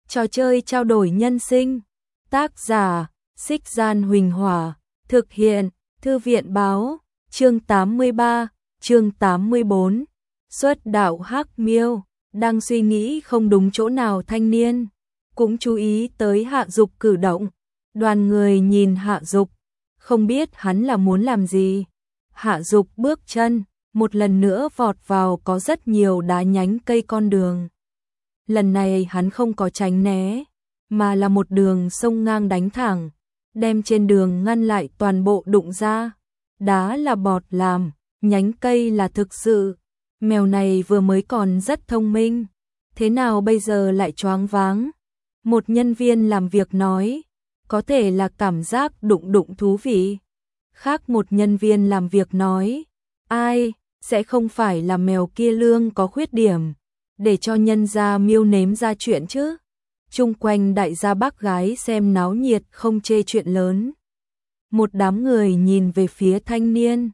Trò chơi trao đổi nhân sinh. Tác giả: Xích Gian Huỳnh Hỏa. Thực hiện: Thư viện báo. Chương 83, chương 84. Xuất đạo Hắc Miêu. Đang suy nghĩ không đúng chỗ nào, thanh niên cũng chú ý tới Hạ Dục cử động. Đoàn người nhìn Hạ Dục, không biết hắn là muốn làm gì. Hạ Dục bước chân một lần nữa vọt vào có rất nhiều đá nhánh cây con đường. Lần này hắn không có tránh né, mà là một đường sông ngang đánh thẳng, đem trên đường ngăn lại toàn bộ đụng ra. Đá là bọt làm, nhánh cây là thực sự. Mèo này vừa mới còn rất thông minh, thế nào bây giờ lại choáng váng? Một nhân viên làm việc nói, có thể là cảm giác đụng thú vị. Khác một nhân viên làm việc nói, ai, sẽ không phải là mèo kia lương có khuyết điểm, để cho nhân gia Miêu nếm ra chuyện chứ. Chung quanh đại gia bác gái xem náo nhiệt không chê chuyện lớn. Một đám người nhìn về phía thanh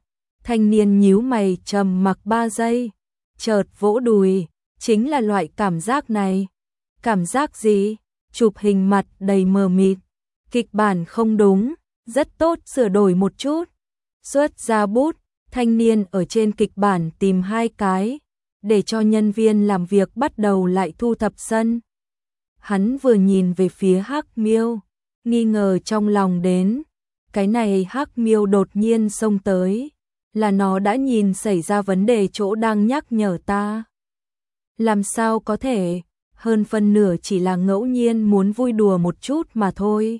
niên nhíu mày trầm mặc 3 giây, chợt vỗ đùi, chính là loại cảm giác này. Cảm giác gì? Chụp hình mặt đầy mờ mịt, kịch bản không đúng, rất tốt sửa đổi một chút. Xuất ra bút, thanh niên ở trên kịch bản tìm 2 cái, để cho nhân viên làm việc bắt đầu lại thu thập sân. Hắn vừa nhìn về phía Hắc Miêu, nghi ngờ trong lòng đến, cái này Hắc Miêu đột nhiên xông tới, là nó đã nhìn xảy ra vấn đề chỗ đang nhắc nhở ta. Làm sao có thể, hơn phân nửa chỉ là ngẫu nhiên muốn vui đùa một chút mà thôi.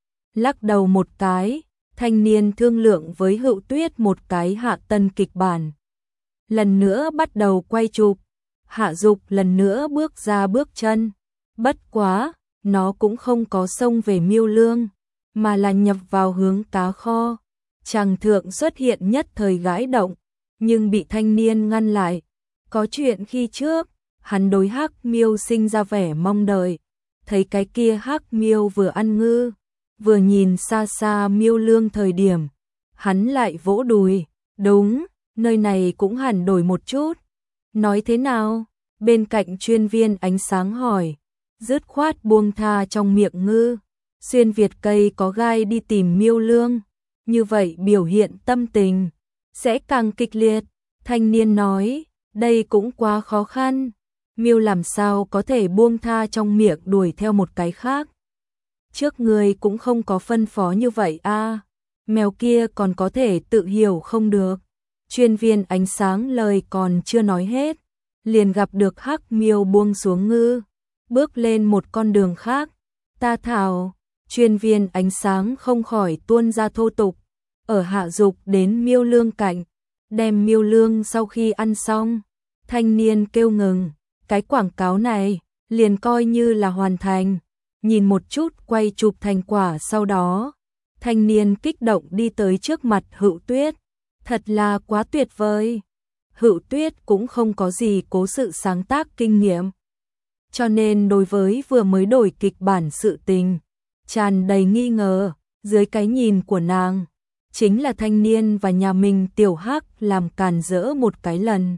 Lắc đầu một cái, thanh niên thương lượng với Hựu Tuyết một cái hạ tân kịch bản. Lần nữa bắt đầu quay chụp, Hạ Dục lần nữa bước ra bước chân. Bất quá, nó cũng không có xông về Miêu Lương, mà là nhập vào hướng cá kho. Chàng thượng xuất hiện nhất thời gãi động, nhưng bị thanh niên ngăn lại. Có chuyện khi trước, hắn đối Hắc Miêu sinh ra vẻ mong đợi. Thấy cái kia Hắc Miêu vừa ăn ngư, vừa nhìn xa xa Miêu Lương thời điểm, hắn lại vỗ đùi. Đúng, nơi này cũng hẳn đổi một chút. Nói thế nào? Bên cạnh chuyên viên ánh sáng hỏi. Dứt khoát buông tha trong miệng ngư, xuyên việt cây có gai đi tìm Miêu Lương. Như vậy biểu hiện tâm tình sẽ càng kịch liệt. Thanh niên nói, đây cũng quá khó khăn. Miêu làm sao có thể buông tha trong miệng đuổi theo một cái khác. Trước người cũng không có phân phó như vậy a. Mèo kia còn có thể tự hiểu không được. Chuyên viên ánh sáng lời còn chưa nói hết, liền gặp được Hắc Miêu buông xuống ngư, bước lên một con đường khác. Ta thảo, chuyên viên ánh sáng không khỏi tuôn ra thô tục. Ở Hạ Dục đến Miêu Lương cạnh, đem Miêu Lương sau khi ăn xong, thanh niên kêu ngừng. Cái quảng cáo này liền coi như là hoàn thành. Nhìn một chút quay chụp thành quả sau đó, thanh niên kích động đi tới trước mặt Hựu Tuyết. Thật là quá tuyệt vời. Hựu Tuyết cũng không có gì cố sự sáng tác kinh nghiệm, cho nên đối với vừa mới đổi kịch bản sự tình, tràn đầy nghi ngờ. Dưới cái nhìn của nàng, chính là thanh niên và nhà mình tiểu Hắc làm càn rỡ một cái lần.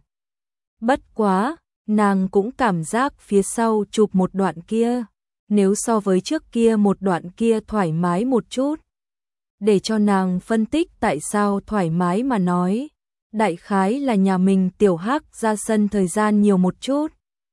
Bất quá, nàng cũng cảm giác phía sau chụp một đoạn kia, nếu so với trước kia một đoạn kia thoải mái một chút. Để cho nàng phân tích tại sao thoải mái mà nói, đại khái là nhà mình tiểu Hắc ra sân thời gian nhiều một chút.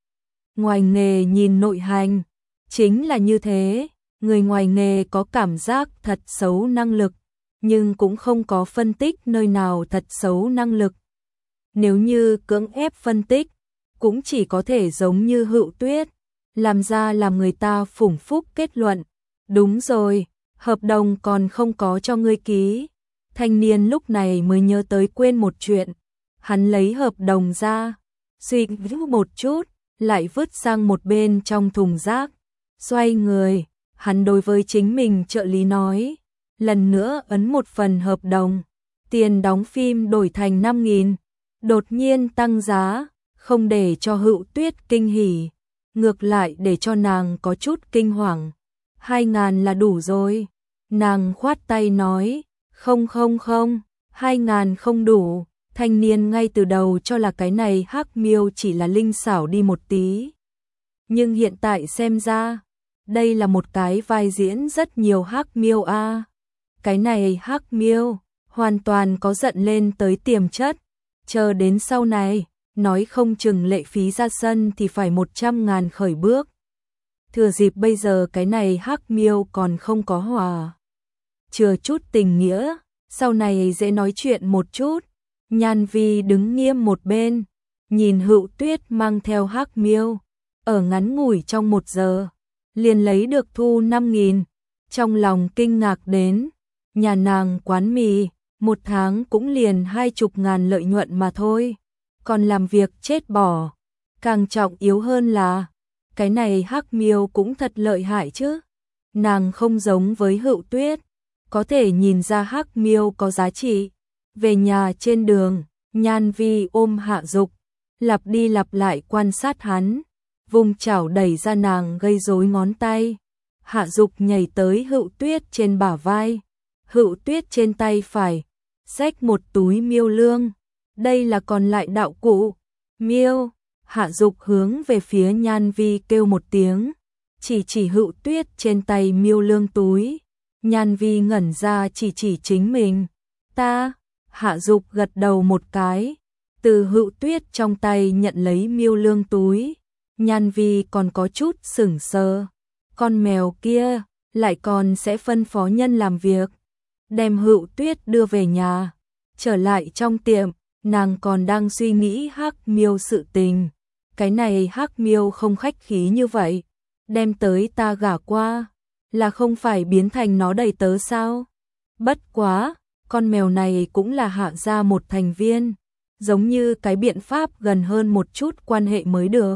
Ngoài nghề nhìn nội hành, chính là như thế, người ngoài nghề có cảm giác thật xấu năng lực, nhưng cũng không có phân tích nơi nào thật xấu năng lực. Nếu như cưỡng ép phân tích, cũng chỉ có thể giống như Hựu Tuyết, làm ra làm người ta phủng phúc kết luận. Đúng rồi, hợp đồng còn không có cho ngươi ký. Thanh niên lúc này mới nhớ tới quên một chuyện. Hắn lấy hợp đồng ra, suy nghĩ một chút, lại vứt sang một bên trong thùng rác. Xoay người, hắn đối với chính mình trợ lý nói, lần nữa ấn một phần hợp đồng. Tiền đóng phim đổi thành 5.000, đột nhiên tăng giá, không để cho Hựu Tuyết kinh hỉ, ngược lại để cho nàng có chút kinh hoàng. 2.000 là đủ rồi. Nàng khoát tay nói, không, 2.000 không đủ. Thanh niên ngay từ đầu cho là cái này Hắc Miêu chỉ là linh xảo đi một tí, nhưng hiện tại xem ra, đây là một cái vai diễn rất nhiều Hắc Miêu a. Cái này Hắc Miêu hoàn toàn có giận lên tới tiềm chất, chờ đến sau này, nói không chừng lệ phí ra sân thì phải 100.000 khởi bước. Thừa dịp bây giờ cái này Hắc Miêu còn không có hòa chừa chút tình nghĩa, sau này dễ nói chuyện một chút. Nhan Vi đứng nghiêm một bên, nhìn Hựu Tuyết mang theo Hắc Miêu, ở ngắn ngủi trong 1 giờ, liền lấy được thu 5.000, trong lòng kinh ngạc đến, nhà nàng quán mì, 1 tháng cũng liền 20.000 lợi nhuận mà thôi, còn làm việc chết bỏ. Càng trọng yếu hơn là, cái này Hắc Miêu cũng thật lợi hại chứ, nàng không giống với Hựu Tuyết, có thể nhìn ra Hắc Miêu có giá trị. Về nhà trên đường, Nhan Vi ôm Hạ Dục, lặp đi lặp lại quan sát hắn, vùng chảo đẩy ra nàng gây rối ngón tay. Hạ Dục nhảy tới Hựu Tuyết trên bả vai, Hựu Tuyết trên tay phải xách một túi miêu lương, đây là còn lại đạo cụ. Miêu, Hạ Dục hướng về phía Nhan Vi kêu một tiếng, chỉ Hựu Tuyết trên tay miêu lương túi. Nhan Vi ngẩn ra chỉ chính mình. Ta, Hạ Dục gật đầu một cái, từ Hựu Tuyết trong tay nhận lấy miêu lương túi. Nhan Vi còn có chút sững sờ, con mèo kia lại còn sẽ phân phó nhân làm việc, đem Hựu Tuyết đưa về nhà. Trở lại trong tiệm, nàng còn đang suy nghĩ Hắc Miêu sự tình. Cái này Hắc Miêu không khách khí như vậy, đem tới ta gả qua, là không phải biến thành nó đầy tớ sao? Bất quá, con mèo này cũng là Hạ gia một thành viên, giống như cái biện pháp gần hơn một chút quan hệ mới được.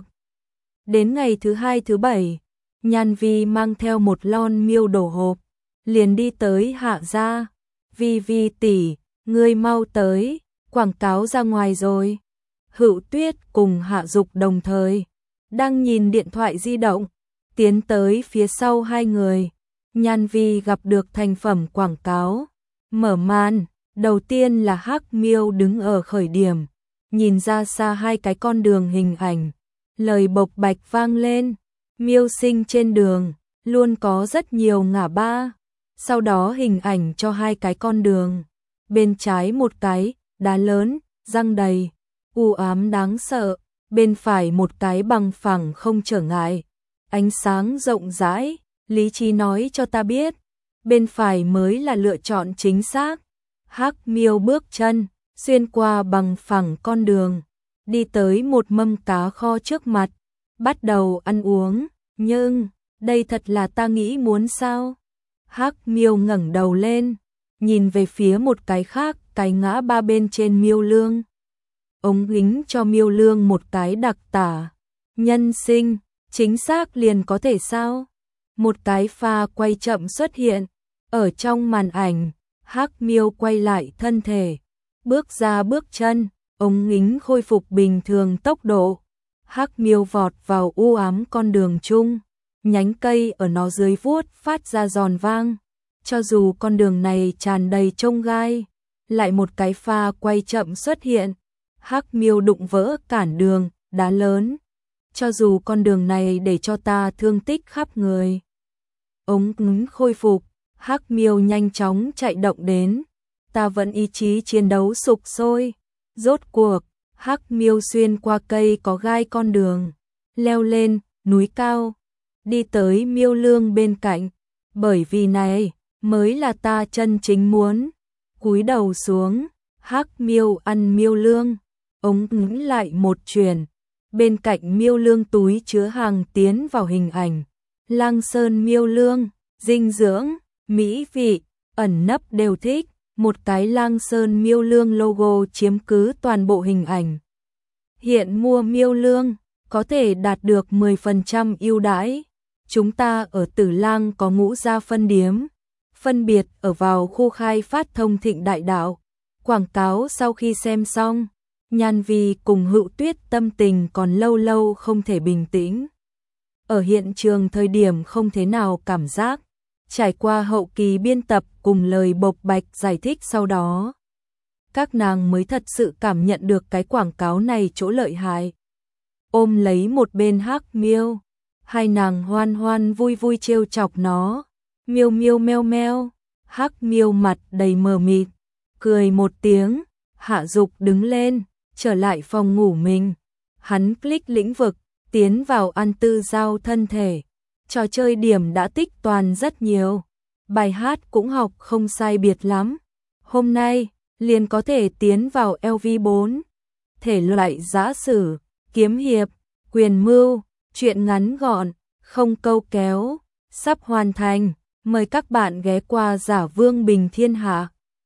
Đến ngày thứ 2 thứ 7, Nhan Vi mang theo một lon miêu đổ hộp, liền đi tới Hạ gia. Vi Vi tỷ, ngươi mau tới, quảng cáo ra ngoài rồi. Hựu Tuyết cùng Hạ Dục đồng thời, đang nhìn điện thoại di động, tiến tới phía sau hai người. Nhan Vi gặp được thành phẩm quảng cáo. Mở màn, đầu tiên là Hắc Miêu đứng ở khởi điểm, nhìn ra xa hai cái con đường hình ảnh. Lời bộc bạch vang lên, miêu sinh trên đường, luôn có rất nhiều ngã ba. Sau đó hình ảnh cho hai cái con đường. Bên trái một cái, đá lớn, răng đầy, u ám đáng sợ. Bên phải một cái bằng phẳng không trở ngại, ánh sáng rộng rãi. Lý trí nói cho ta biết, bên phải mới là lựa chọn chính xác. Hắc Miêu bước chân, xuyên qua bằng phẳng con đường, đi tới một mâm cá kho trước mặt, bắt đầu ăn uống. Nhưng, đây thật là ta nghĩ muốn sao? Hắc Miêu ngẩng đầu lên, nhìn về phía một cái khác, cái ngã ba bên trên miêu lương. Ống kính cho miêu lương một cái đặc tả. Nhân sinh, chính xác liền có thể sao? Một cái pha quay chậm xuất hiện, ở trong màn ảnh, Hắc Miêu quay lại thân thể, bước ra bước chân, ống kính khôi phục bình thường tốc độ. Hắc Miêu vọt vào u ám con đường chung, nhánh cây ở nó dưới vuốt phát ra giòn vang. Cho dù con đường này tràn đầy chông gai, lại một cái pha quay chậm xuất hiện, Hắc Miêu đụng vỡ cản đường, đá lớn. Cho dù con đường này để cho ta thương tích khắp người. Ống kính khôi phục, Hắc Miêu nhanh chóng chạy động đến. Ta vẫn ý chí chiến đấu sục sôi. Rốt cuộc, Hắc Miêu xuyên qua cây có gai con đường, leo lên núi cao, đi tới miêu lương bên cạnh. Bởi vì này mới là ta chân chính muốn. Cúi đầu xuống, Hắc Miêu ăn miêu lương, ống kính lại một chuyển. Bên cạnh miêu lương túi chứa hàng tiến vào hình ảnh. Lang Sơn miêu lương, dinh dưỡng, mỹ vị, ẩn nấp đều thích. Một cái Lang Sơn miêu lương logo chiếm cứ toàn bộ hình ảnh. Hiện mua miêu lương, có thể đạt được 10% ưu đãi. Chúng ta ở Tử Lang có Ngũ gia phân điếm, phân biệt ở vào khu khai phát Thông Thịnh Đại Đạo. Quảng cáo sau khi xem xong, Nhan Vi cùng Hựu Tuyết tâm tình còn lâu lâu không thể bình tĩnh. Ở hiện trường thời điểm không thế nào cảm giác, trải qua hậu kỳ biên tập cùng lời bộc bạch giải thích sau đó, các nàng mới thật sự cảm nhận được cái quảng cáo này chỗ lợi hại. Ôm lấy một bên Hắc Miêu, Hai nàng hoan hoan vui vui trêu chọc nó. Miêu miêu meo meo. Hắc Miêu mặt đầy mờ mịt, cười một tiếng, hạ dục đứng lên, trở lại phòng ngủ mình. Hắn click lĩnh vực, tiến vào ăn tư giao thân thể. Trò chơi điểm đã tích toàn rất nhiều. Bài hát cũng học không sai biệt lắm. Hôm nay, liền có thể tiến vào LV4. Thể loại giã sử, kiếm hiệp, quyền mưu, truyện ngắn gọn, không câu kéo, sắp hoàn thành. Mời các bạn ghé qua Giả Vương Bình Thiên Hạ.